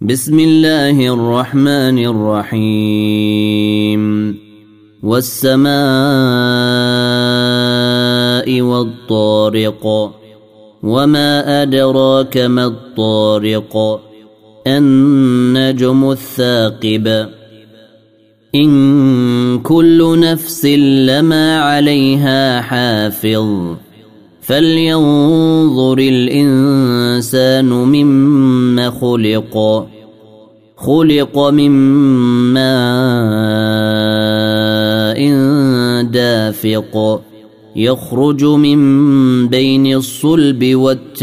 بسم الله الرحمن الرحيم والسماء والطارق وما أدراك ما الطارق النجم الثاقب إن كل نفس لما عليها حافظ فلينظر الإنسان مما خلق من ماء دافق يخرج من بين الصلب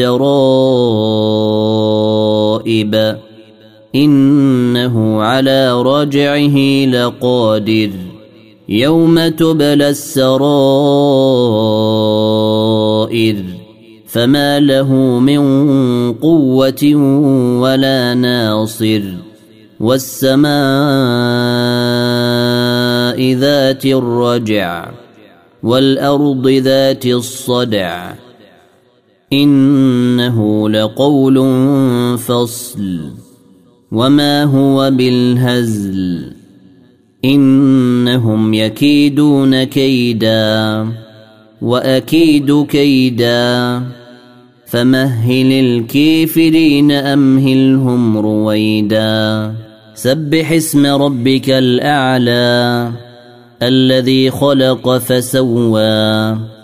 والترائب إنه على رجعه لقادر يوم تبلى السرائر فما له من قوة ولا ناصر والسماء ذات الرجع والأرض ذات الصدع إنه لقول فصل وما هو بالهزل إنهم يكيدون كيدا وأكيد كيدا فمهل الكافرين أمهلهم رويدا سبح اسم ربك الأعلى الذي خلق فسوى